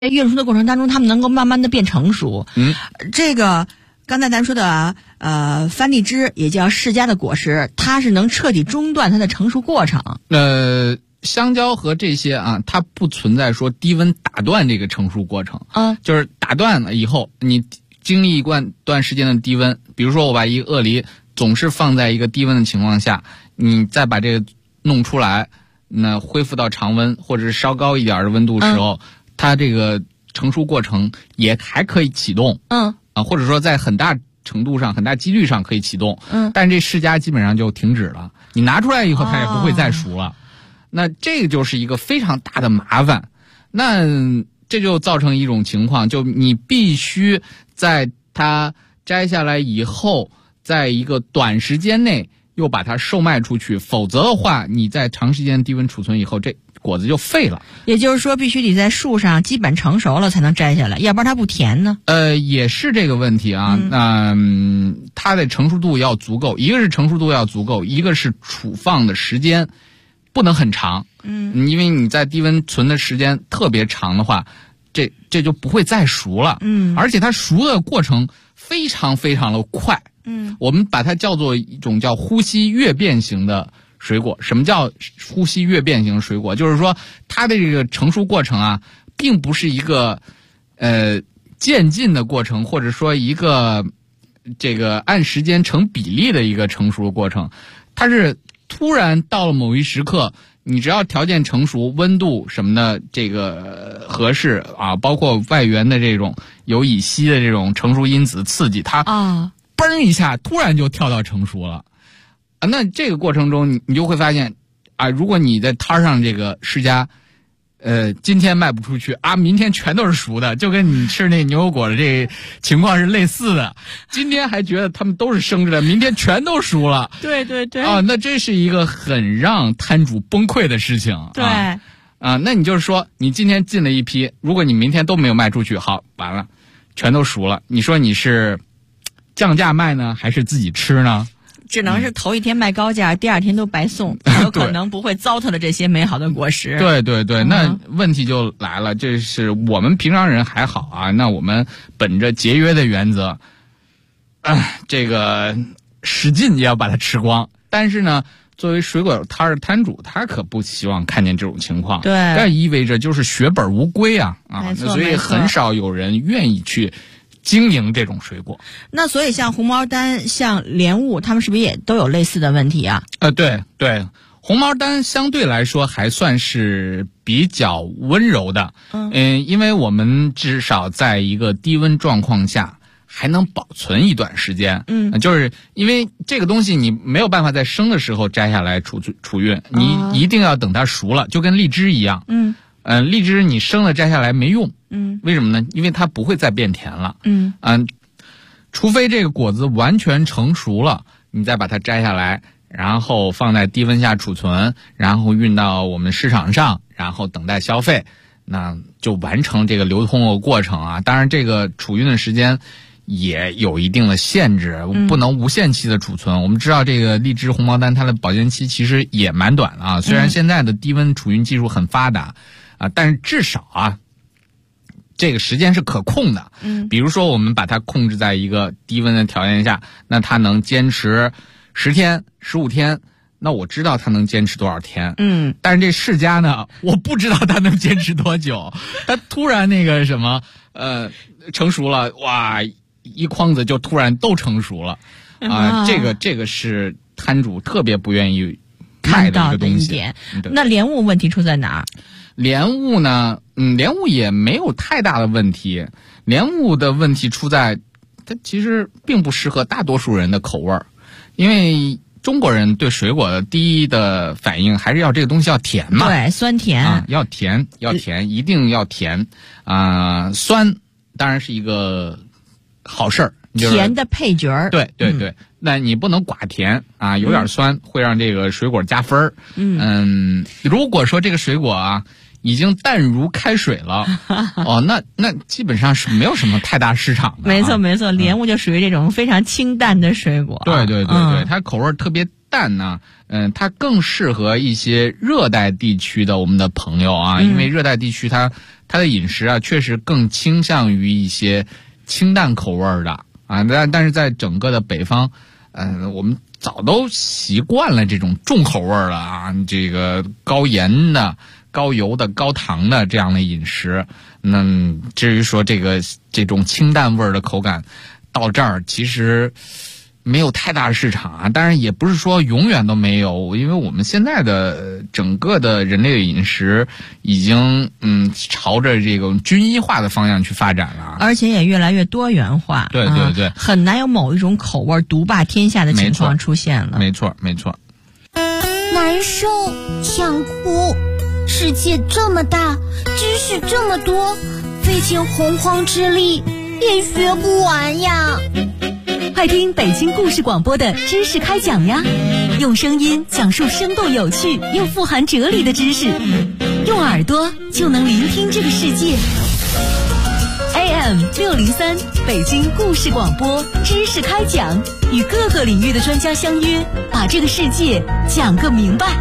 运输的过程当中，它们能够慢慢的变成熟。这个刚才咱说的番荔枝也叫释迦的果实，它是能彻底中断它的成熟过程。 香蕉和这些啊，它不存在说低温打断这个成熟过程。就是打断了以后，你经历一段时间的低温，比如说我把一个鳄梨总是放在一个低温的情况下，你再把这个弄出来，那恢复到常温或者是稍高一点的温度时候，它这个成熟过程也还可以启动。或者说在很大程度上、很大几率上可以启动。但这释迦基本上就停止了。你拿出来以后，它也不会再熟了。那这个就是一个非常大的麻烦。那这就造成一种情况，就你必须在它摘下来以后，在一个短时间内又把它售卖出去，否则的话，你在长时间低温储存以后，这果子就废了。也就是说，必须得在树上基本成熟了才能摘下来，要不然它不甜呢。也是这个问题啊。它的成熟度要足够，一个是成熟度要足够，一个是储放的时间不能很长。因为你在低温存的时间特别长的话，这就不会再熟了。而且它熟的过程非常非常的快。我们把它叫做一种叫呼吸跃变型的水果。什么叫呼吸跃变型水果？就是说它的这个成熟过程啊，并不是一个渐进的过程，或者说一个这个按时间成比例的一个成熟的过程。它是突然到了某一时刻，你只要条件成熟，温度什么的这个合适啊，包括外源的这种有乙烯的这种成熟因子刺激它嘣一下突然就跳到成熟了。那这个过程中你就会发现啊，如果你在摊上这个释迦今天卖不出去啊，明天全都是熟的，就跟你吃那牛油果的这个情况是类似的。今天还觉得他们都是生着的，明天全都熟了。对那这是一个很让摊主崩溃的事情。那你就是说你今天进了一批，如果你明天都没有卖出去，好，完了全都熟了，你说你是降价卖呢还是自己吃呢？只能是头一天卖高价，第二天都白送，有可能不会糟蹋了这些美好的果实。对，那问题就来了，这是我们平常人还好啊，那我们本着节约的原则，这个使劲也要把它吃光。但是呢，作为水果摊的摊主，他可不希望看见这种情况。这意味着就是血本无归啊，所以很少有人愿意去经营这种水果。那所以像红毛丹、像莲雾，他们是不是也都有类似的问题啊？对，红毛丹相对来说还算是比较温柔的。因为我们至少在一个低温状况下还能保存一段时间。就是因为这个东西你没有办法在生的时候摘下来储运，你一定要等它熟了，就跟荔枝一样。荔枝你生了摘下来没用。为什么呢？因为它不会再变甜了。除非这个果子完全成熟了，你再把它摘下来，然后放在低温下储存，然后运到我们市场上，然后等待消费，那就完成这个流通的过程啊。当然这个储运的时间也有一定的限制，不能无限期的储存。我们知道这个荔枝、红毛丹它的保鲜期其实也蛮短的啊。虽然现在的低温储运技术很发达但是至少这个时间是可控的。比如说我们把它控制在一个低温的条件下，那它能坚持10天、15天，那我知道它能坚持多少天。但是这释迦呢，我不知道它能坚持多久。它突然那个什么成熟了，哇，一筐子就突然都成熟了这个是摊主特别不愿意卖的一个东西。那莲雾问题出在哪儿？莲雾呢，莲雾也没有太大的问题。莲雾的问题出在它其实并不适合大多数人的口味儿，因为中国人对水果的第一的反应还是要这个东西要甜嘛。对，酸甜要甜，一定要甜酸当然是一个好事儿，甜的配角儿。对，那你不能寡甜有点酸会让这个水果加分儿。如果说这个水果已经淡如开水了那基本上是没有什么太大市场的。没错，莲雾就属于这种非常清淡的水果。对，它口味特别淡呢。它更适合一些热带地区的我们的朋友因为热带地区它它的饮食啊确实更倾向于一些清淡口味的啊，但是在整个的北方，我们早都习惯了这种重口味了啊，这个高盐的、高油的、高糖的这样的饮食。那至于说这种清淡味的口感，到这儿其实没有太大的市场啊，当然也不是说永远都没有，因为我们现在的整个的人类的饮食已经朝着这种均一化的方向去发展了， 而且也越来越多元化。 对， 很难有某一种口味独霸天下的情况出现了。 没错。 难受，想哭，世界这么大，知识这么多，费尽洪荒之力也学不完呀。 快听北京故事广播的知识开讲呀，用声音讲述生动有趣又富含哲理的知识，用耳朵就能聆听这个世界。AM 603北京故事广播知识开讲，与各个领域的专家相约，把这个世界讲个明白。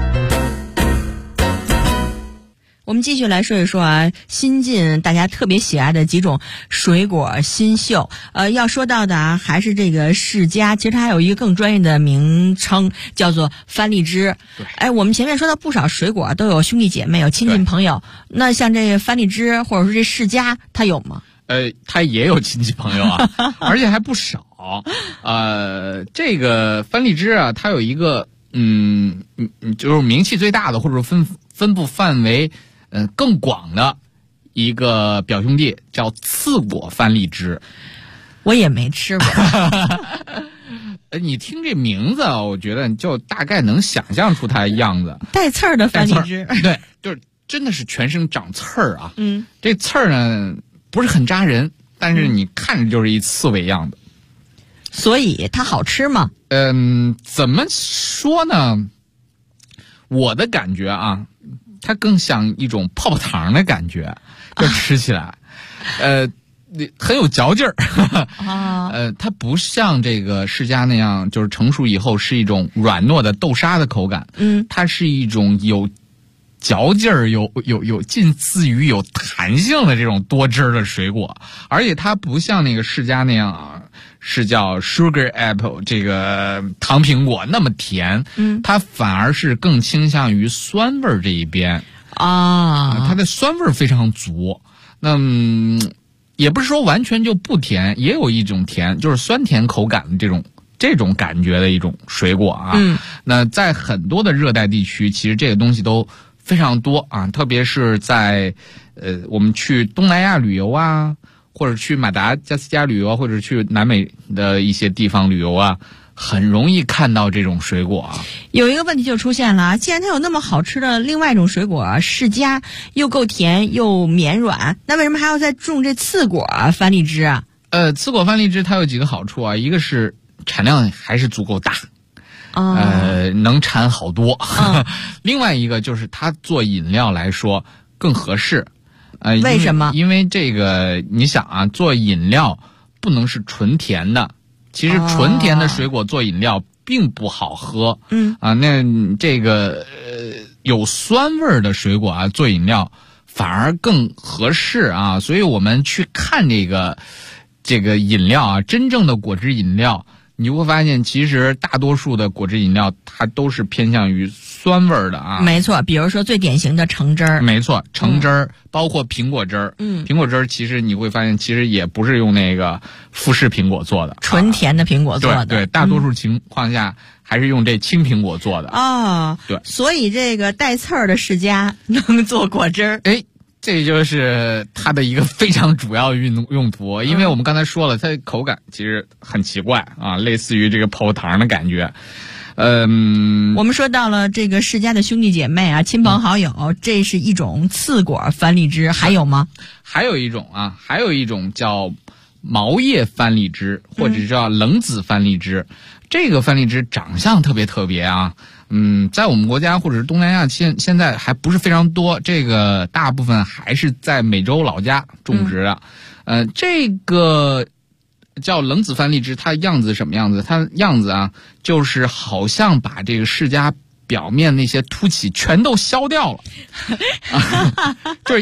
我们继续来说一说啊，新近大家特别喜爱的几种水果新秀。要说到的啊，还是这个释迦，其实它还有一个更专业的名称，叫做番荔枝。我们前面说到不少水果都有兄弟姐妹，有亲戚朋友。那像这个番荔枝或者说这释迦，它有吗？ 它也有亲戚朋友啊，而且还不少。这个番荔枝啊，它有一个就是名气最大的，或者分布范围更广的一个表兄弟，叫刺果番荔枝。 我也没吃过。 你听这名字啊，我觉得你就大概能想象出它的样子。 带刺儿的番荔枝， 对，就是真的是全身长刺儿啊。这刺儿呢不是很扎人，但是你看着就是一刺猬样子。 所以它好吃吗？ 怎么说呢？我的感觉啊，它更像一种泡泡糖的感觉，就吃起来，很有嚼劲儿。它不像这个释迦那样，就是成熟以后是一种软糯的豆沙的口感。它是一种有嚼劲儿、有近似于有弹性的这种多汁儿的水果，而且它不像那个释迦那样啊，是叫 sugar apple 这个糖苹果那么甜。它反而是更倾向于酸味儿这一边啊，它的酸味儿非常足。那也不是说完全就不甜，也有一种甜，就是酸甜口感的这种感觉的一种水果啊。那在很多的热带地区，其实这个东西都非常多啊，特别是在我们去东南亚旅游啊，或者去马达加斯加旅游，或者去南美的一些地方旅游啊，很容易看到这种水果啊。 有一个问题就出现了，既然它有那么好吃的另外一种水果释迦，又够甜又绵软，那为什么还要再种这刺果番荔枝啊？ 刺果番荔枝它有几个好处啊，一个是产量还是足够大。能产好多。另外一个就是它做饮料来说更合适。 为什么？ 因为这个你想啊，做饮料不能是纯甜的，其实纯甜的水果做饮料并不好喝。那这个有酸味的水果啊做饮料反而更合适啊。所以我们去看这个饮料啊，真正的果汁饮料，你会发现其实大多数的果汁饮料它都是偏向于酸味的啊。 没错，比如说最典型的橙汁儿。 没错，橙汁儿，包括苹果汁儿。苹果汁儿其实你会发现其实也不是用那个富士苹果做的， 纯甜的苹果做的。 对，大多数情况下还是用这青苹果做的。对， 所以这个带刺儿的释迦能做果汁儿。 这就是它的一个非常主要的用途，因为我们刚才说了，它的口感其实很奇怪啊，类似于这个泡泡糖的感觉。 我们说到了这个释迦的兄弟姐妹啊，亲朋好友，这是一种刺果番荔枝，还有吗？ 还有一种叫毛叶番荔枝，或者叫冷子番荔枝。这个番荔枝长相特别啊。在我们国家或者是东南亚现在还不是非常多，这个大部分还是在美洲老家种植的。这个叫冷子番荔枝，它样子什么样子？它样子啊，就是好像把这个释迦表面那些凸起全都削掉了，就是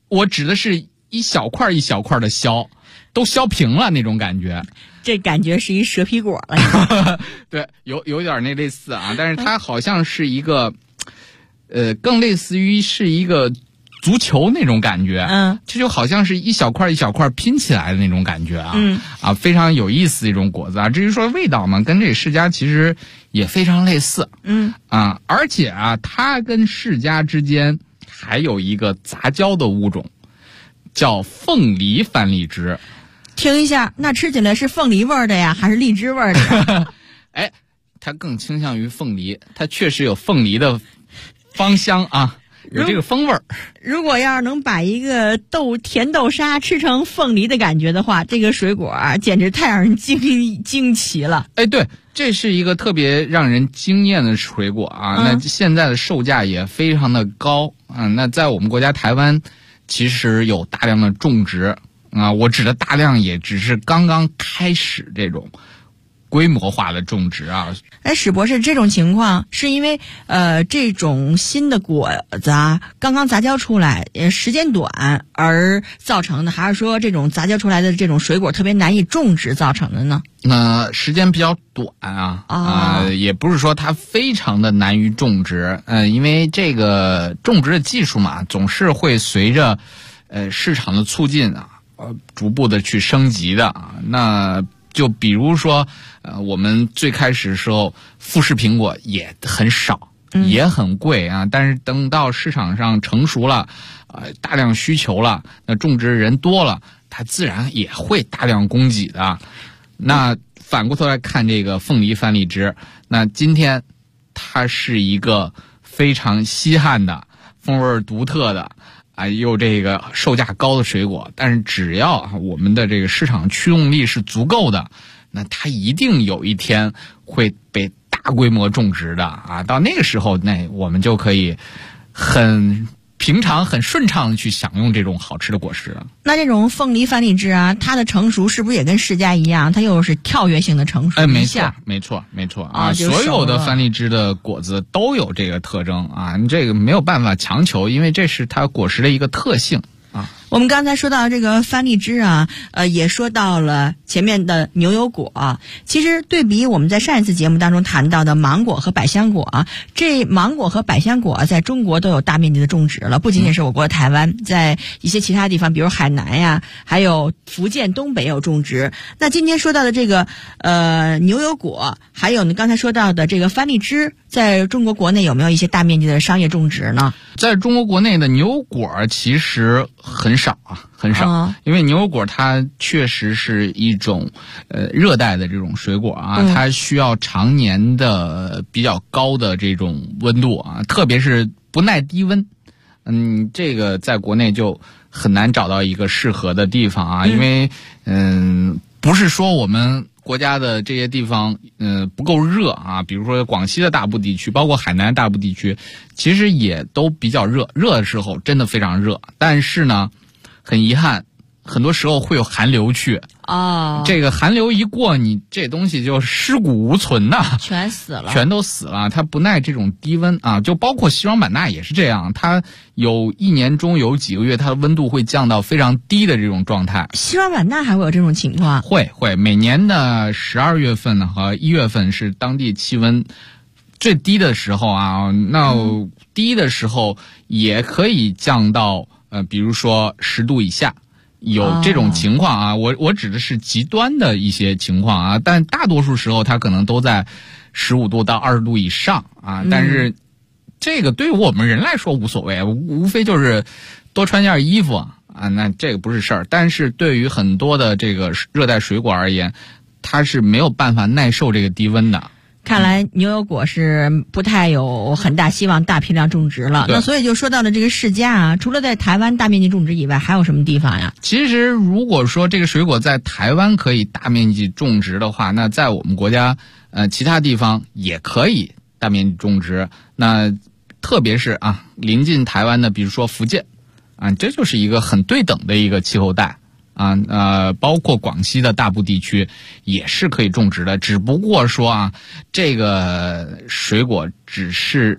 我指的是一小块一小块的削，都削平了那种感觉。 这感觉是一蛇皮果了。 对，有点那类似啊，但是它好像是一个，更类似于是一个足球那种感觉。这就好像是一小块一小块拼起来的那种感觉啊。非常有意思的一种果子啊。至于说味道嘛，跟这释迦其实也非常类似。而且啊，它跟释迦之间还有一个杂交的物种，叫凤梨番荔枝。 听一下，那吃起来是凤梨味儿的呀，还是荔枝味儿的呀？ 哎，它更倾向于凤梨，它确实有凤梨的芳香啊，有这个风味儿。 如果要是能把一个甜豆沙吃成凤梨的感觉的话，这个水果简直太让人惊奇了。 哎，对，这是一个特别让人惊艳的水果啊。那现在的售价也非常的高啊。那在我们国家台湾，其实有大量的种植。我指的大量也只是刚刚开始这种规模化的种植啊。 史博士，这种情况是因为这种新的果子刚刚杂交出来，时间短而造成的，还是说这种杂交出来的这种水果特别难以种植造成的呢？ 时间比较短也不是说它非常的难于种植，因为这个种植的技术嘛，总是会随着市场的促进逐步的去升级的啊。那就比如说我们最开始的时候富士苹果也很少，也很贵啊，但是等到市场上成熟了，大量需求了，那种植人多了，它自然也会大量供给的。那反过头来看这个凤梨番荔枝，那今天它是一个非常稀罕的、风味独特的又这个售价高的水果，但是只要我们的这个市场驱动力是足够的，那它一定有一天会被大规模种植的到那个时候，那我们就可以很平常、很顺畅的去享用这种好吃的果实。 那这种凤梨番荔枝它的成熟是不是也跟释迦一样，它又是跳跃性的成熟？ 没错所有的番荔枝的果子都有这个特征你这个没有办法强求，因为这是它果实的一个特性我们刚才说到这个番荔枝也说到了前面的牛油果。其实对比我们在上一次节目当中谈到的芒果和百香果这芒果和百香果在中国都有大面积的种植了，不仅仅是我国台湾，在一些其他地方，比如海南呀，还有福建东北也有种植。那今天说到的这个牛油果，还有呢刚才说到的这个番荔枝，在中国国内有没有一些大面积的商业种植呢？ 在中国国内的牛油果其实很少，因为牛油果它确实是一种热带的这种水果它需要常年的比较高的这种温度特别是不耐低温。这个在国内就很难找到一个适合的地方因为不是说我们国家的这些地方不够热比如说广西的大部地区，包括海南大部地区，其实也都比较热的时候真的非常热，但是呢很遗憾，很多时候会有寒流去这个寒流一过，你这东西就尸骨无存全死了， 全都死了。它不耐这种低温就包括西双版纳也是这样，它有一年中有几个月它的温度会降到非常低的这种状态。 西双版纳还会有这种情况？ 会，每年的12月份和1月份是当地气温最低的时候那低的时候也可以降到比如说10度以下，有这种情况我指的是极端的一些情况但大多数时候它可能都在15度到20度以上但是这个对于我们人来说无所谓，无非就是多穿件衣服那这个不是事儿。但是对于很多的这个热带水果而言，它是没有办法耐受这个低温的。 看来牛油果是不太有很大希望大批量种植了。那所以就说到了这个释迦除了在台湾大面积种植以外，还有什么地方呀？ 其实如果说这个水果在台湾可以大面积种植的话，那在我们国家其他地方也可以大面积种植。那特别是临近台湾的，比如说福建这就是一个很对等的一个气候带包括广西的大部地区也是可以种植的，只不过说这个水果只是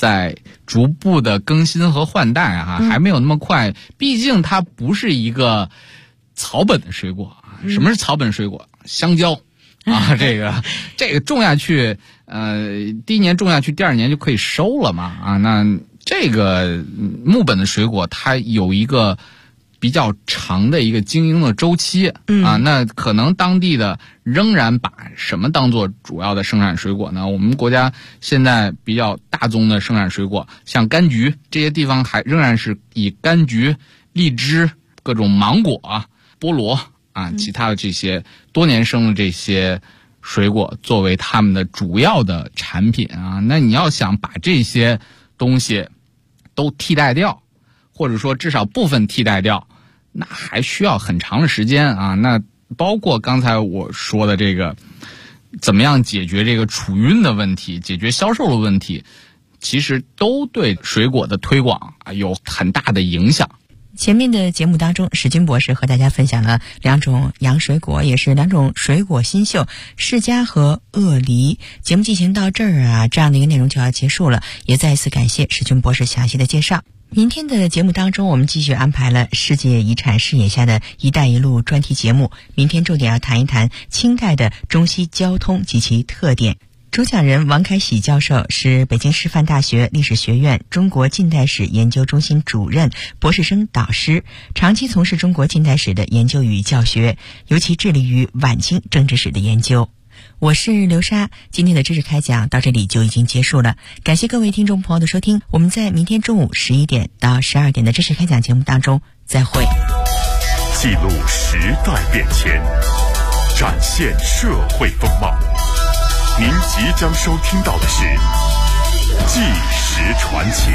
在逐步的更新和换代啊，还没有那么快。毕竟它不是一个草本的水果。什么是草本水果？香蕉啊，这个种下去，第一年种下去，第二年就可以收了嘛啊。那这个木本的水果，它有一个比较长的一个经营的周期啊。那可能当地的仍然把什么当做主要的生产水果呢？我们国家现在比较大宗的生产水果，像柑橘，这些地方还仍然是以柑橘、荔枝、各种芒果、菠萝啊，其他的这些多年生的这些水果作为他们的主要的产品啊。那你要想把这些东西都替代掉，或者说至少部分替代掉，那还需要很长的时间啊。那包括刚才我说的这个怎么样解决这个储运的问题，解决销售的问题，其实都对水果的推广有很大的影响。 前面的节目当中，史军博士和大家分享了两种洋水果，也是两种水果新秀，释迦和鳄梨。节目进行到这儿啊，这样的一个内容就要结束了，也再一次感谢史军博士详细的介绍。明天的节目当中，我们继续安排了世界遗产视野下的一带一路专题节目。明天重点要谈一谈清代的中西交通及其特点。主讲人王凯喜教授是北京师范大学历史学院中国近代史研究中心主任、博士生导师，长期从事中国近代史的研究与教学，尤其致力于晚清政治史的研究。我是刘莎，今天的知识开讲到这里就已经结束了，感谢各位听众朋友的收听，我们在明天中午11点到12点的知识开讲节目当中再会。 记录时代变迁，展现社会风貌。您即将收听到的是《纪实传奇》。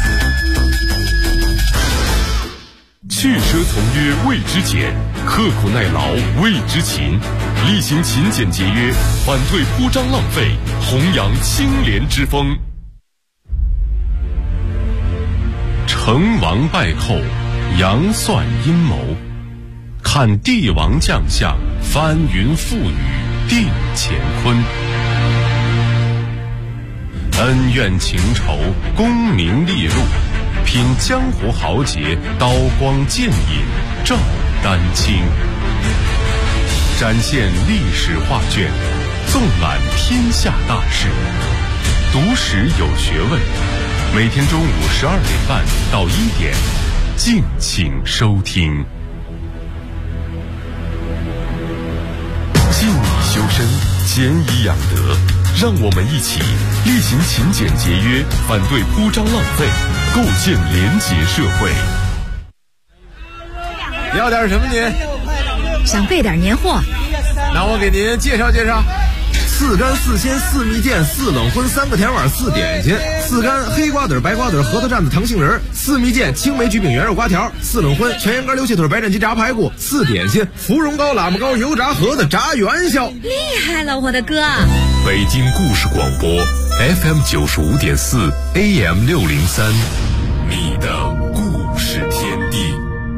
去奢从约谓之俭，刻苦耐劳谓之勤，厉行勤俭节约，反对铺张浪费，弘扬清廉之风。成王败寇，杨算阴谋，看帝王将相，翻云覆雨，定乾坤。恩怨情仇，功名利禄，品江湖豪杰，刀光剑影，照丹青。展现历史画卷，纵览天下大事，读史有学问。每天中午12点半到1点，敬请收听。静以修身，俭以养德。让我们一起厉行勤俭节约，反对铺张浪费，构建廉洁社会。 要点什么您？ 想备点年货。 那我给您介绍介绍。4干4鲜4蜜饯4冷荤3个甜碗4点心，4干黑瓜子白瓜子核桃蘸子糖杏仁，4蜜饯青梅橘饼圆肉瓜条，4冷荤全羊肝溜蟹腿白斩鸡炸排骨，4点心芙蓉糕喇嘛糕油炸盒子炸元宵。 厉害了我的哥！ 北京故事广播 FM 95.4 AM 603，你的故事天地。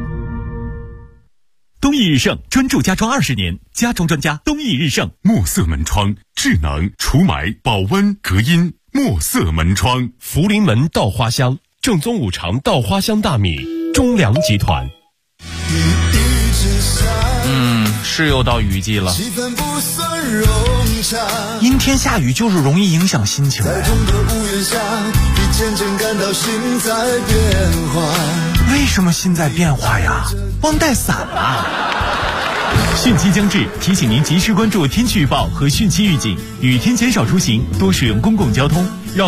东义日盛专注家装20年，家装专家东义日盛。 墨色门窗，智能除霾、保温、隔音。墨色门窗， 福临门稻花香，正宗5常稻花香大米，中粮集团。是又到雨季了，阴天下雨就是容易影响心情。为什么心在变化呀？忘带伞了。汛期将至，提醒您及时关注天气预报和汛期预警，雨天减少出行，多使用公共交通。